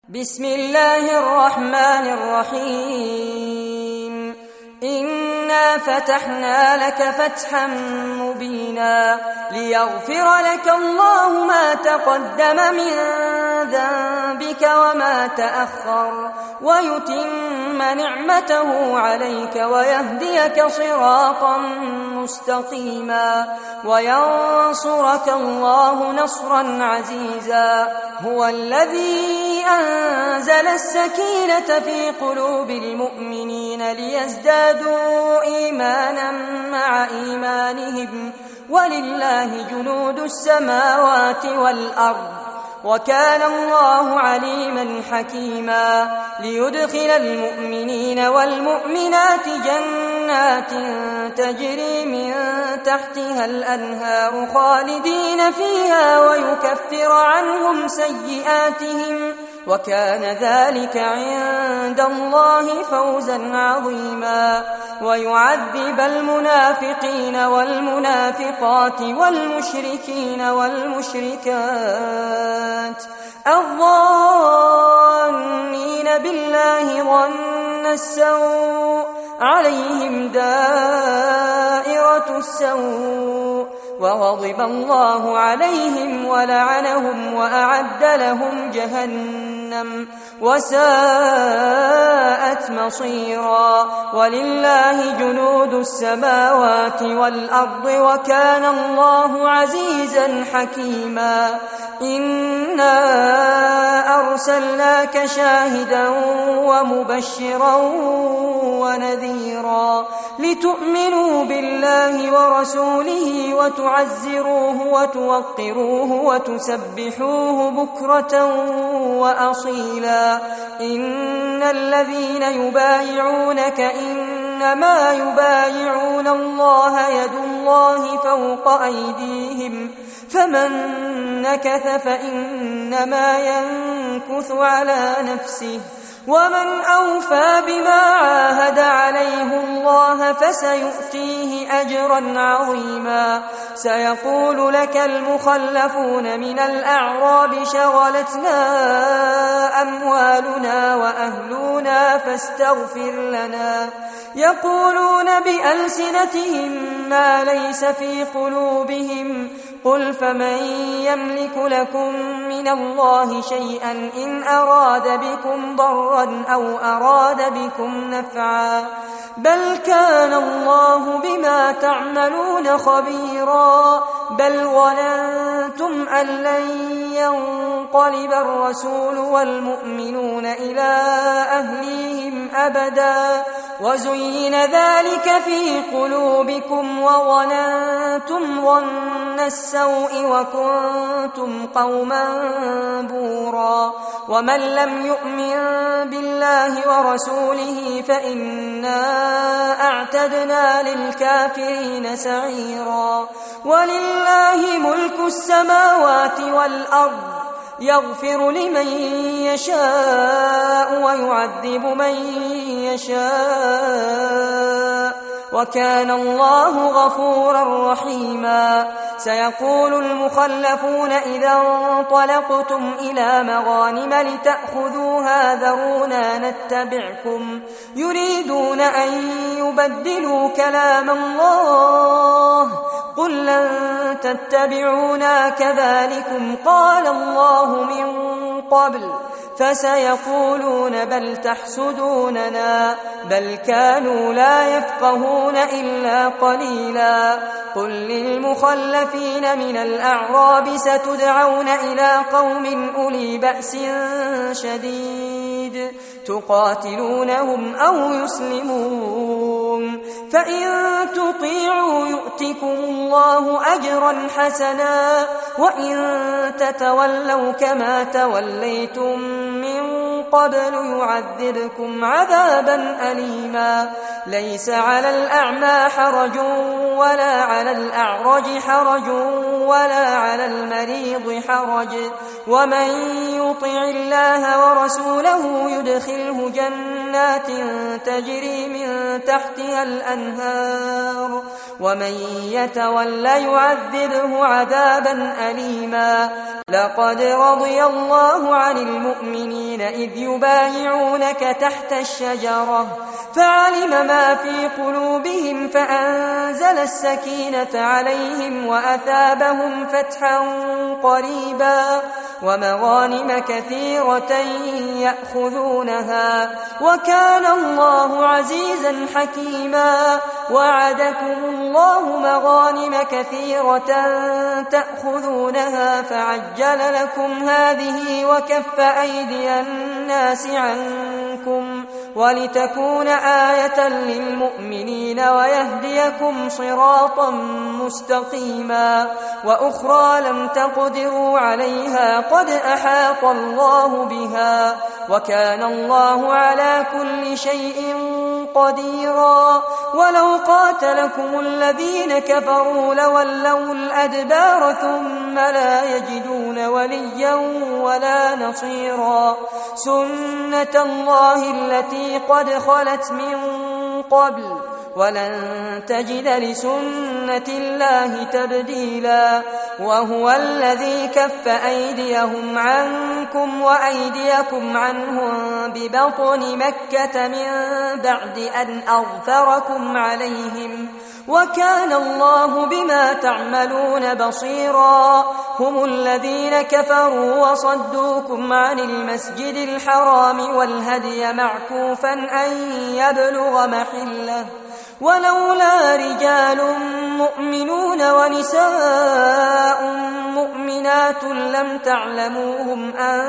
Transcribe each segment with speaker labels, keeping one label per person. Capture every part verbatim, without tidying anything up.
Speaker 1: بسم الله الرحمن الرحيم إنا فتحنا لك فتحا مبينا ليغفر لك الله ما تقدم من ذنبك وما تأخر ويتم نعمته عليك ويهديك صراطا مستقيما وينصرك الله نصرا عزيزا هو الذي أنزل السكينة في قلوب المؤمنين ليزدادوا إيمانا مع إيمانهم ولله جنود السماوات والأرض وكان الله عليما حكيما ليدخل المؤمنين والمؤمنات جنات تجري من تحتها الأنهار خالدين فيها ويكفر عنهم سيئاتهم وكان ذلك عند الله فوزا عظيما ويعذب المنافقين والمنافقات والمشركين والمشركات الظانين بالله ظن السوء عليهم دائرة السوء وغضب الله عليهم ولعنهم وأعد لهم جهنم وساءت مصيرا ولله جنود السماوات والأرض وكان الله عزيزا حكيما إنا أرسلناك شاهدا ومبشرا ونذيرا لتؤمنوا بالله ورسوله وتعزروه وتوقروه وتسبحوه بكرة وأصيلا إن الذين يبايعونك إنما يبايعون الله يد الله فوق أيديهم فمن نكث فإنما ينكث على نفسه ومن أوفى بما عاهد عليه الله فسيؤتيه أجرا عظيما سيقول لك المخلفون من الأعراب شغلتنا أموالنا وأهلنا فاستغفر لنا يقولون بألسنتهم ما ليس في قلوبهم قل فمن يملك لكم من الله شيئا إن أراد بكم ضرا أو أراد بكم نفعا بل كان الله بما تعملون خبيرا بل ظننتم أن لن ينقلب الرسول والمؤمنون إلى أهليهم أبدا وزين ذلك في قلوبكم وظننتم ظن السوء وكنتم قوما بورا ومن لم يؤمن بالله ورسوله فإنا أعتدنا للكافرين سعيرا ولله ملك السماوات والأرض يغفر لمن يشاء ويعذب من يشاء وكان الله غفورا رحيما سيقول المخلفون إذا انطلقتم إلى مغانم لتأخذوها ذرونا نتبعكم يريدون أن يبدلوا كلام الله قل لن تتبعونا كذلكم قال الله من قبل فسيقولون بل تحسدوننا بل كانوا لا يفقهون إلا قليلا قل للمخلفين من الأعراب ستدعون إلى قوم أولي بأس شديد تقاتلونهم أو يسلمون فإن تطيعوا يؤتكم الله أجرا حسنا وإن تتولوا كما توليتم من قبل يعذبكم عذابا أليما ليس على الأعمى حرج ولا على الأعرج حرج ولا على المريض حرج ومن يطع الله ورسوله يدخله جنات تجري من تحتها الأنهار ومن يتول يعذبه عذابا أليما لقد رضي الله عن المؤمنين إذ يبايعونك تحت الشجرة فعلم ما في قلوبهم فأنزل السكينة عليهم وأثابهم فتحا قريبا ومغانم كثيرة يأخذونها وكان الله عزيزا حكيما وعدكم الله مغانم كثيرة تأخذونها فعجل لكم هذه وكف أيدي الناس عنكم ولتكون آية للمؤمنين ويهديكم صراطا مستقيما وأخرى لم تقدروا عليها قد أحاط الله بها وكان الله على كل شيء قديرا ولو قاتلكم الذين كفروا لولوا الأدبار ثم لا يجدون وليا ولا نصيرا سنة الله التي قد خلت من قبل ولن تجد لسنة الله تبديلا وهو الذي كف أيديهم عنكم وأيديكم عنهم ببطن مكة من بعد أن أظفركم عليهم وكان الله بما تعملون بصيرا هم الذين كفروا وصدوكم عن المسجد الحرام والهدي معكوفا أن يبلغ محله ولولا رجال مؤمنون ونساء مؤمنات لم تعلموهم أن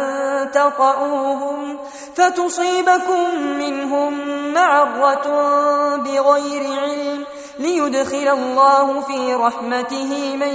Speaker 1: تطؤوهم فتصيبكم منهم معرة بغير علم ليدخل الله في رحمته من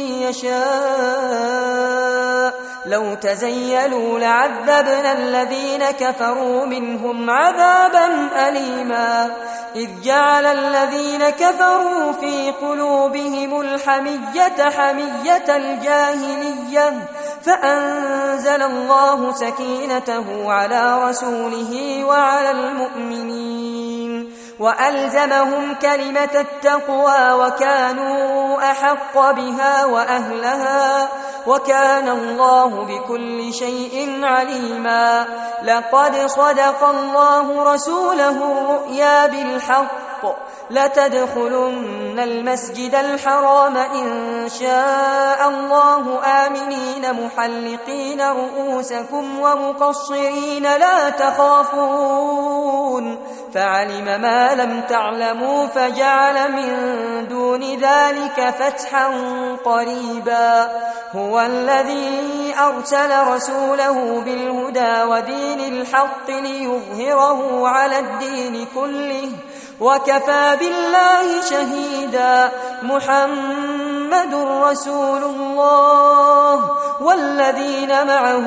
Speaker 1: يشاء لو تزيلوا لعذبنا الذين كفروا منهم عذابا أليما إذ جعل الذين كفروا في قلوبهم الحمية حمية الجاهلية فأنزل الله سكينته على رسوله وعلى المؤمنين وألزمهم كلمة التقوى وكانوا أحق بها وأهلها وكان الله بكل شيء عليما لقد صدق الله رسوله الرؤيا بالحق لتدخلن المسجد الحرام إن شاء الله آمنين محلقين رؤوسكم ومقصرين لا تخافون فعلم ما لم تعلموا فجعل من دون ذلك فتحا قريبا هو الذي أرسل رسوله بالهدى ودين الحق ليظهره على الدين كله وكفى بالله شهيدا محمد رسول الله والذين معه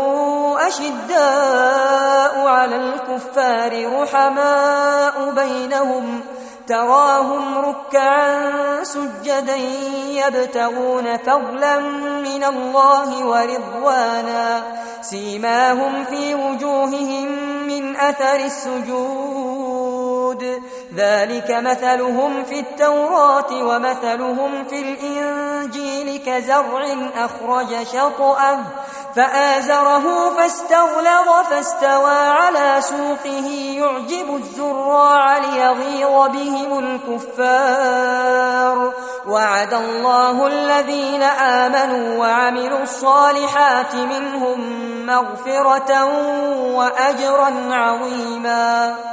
Speaker 1: أشداء على الكفار رحماء بينهم تراهم ركعا سجدا يبتغون فضلا من الله ورضوانا سيماهم في وجوههم من أثر السجود ذلك مثلهم في التوراة ومثلهم في الإنجيل كزرع أخرج شطأه فآزره فاستغلظ فاستوى على سوقه يعجب الزراع ليغيظ بهم الكفار وعد الله الذين آمنوا وعملوا الصالحات منهم مغفرة وأجرا عظيما.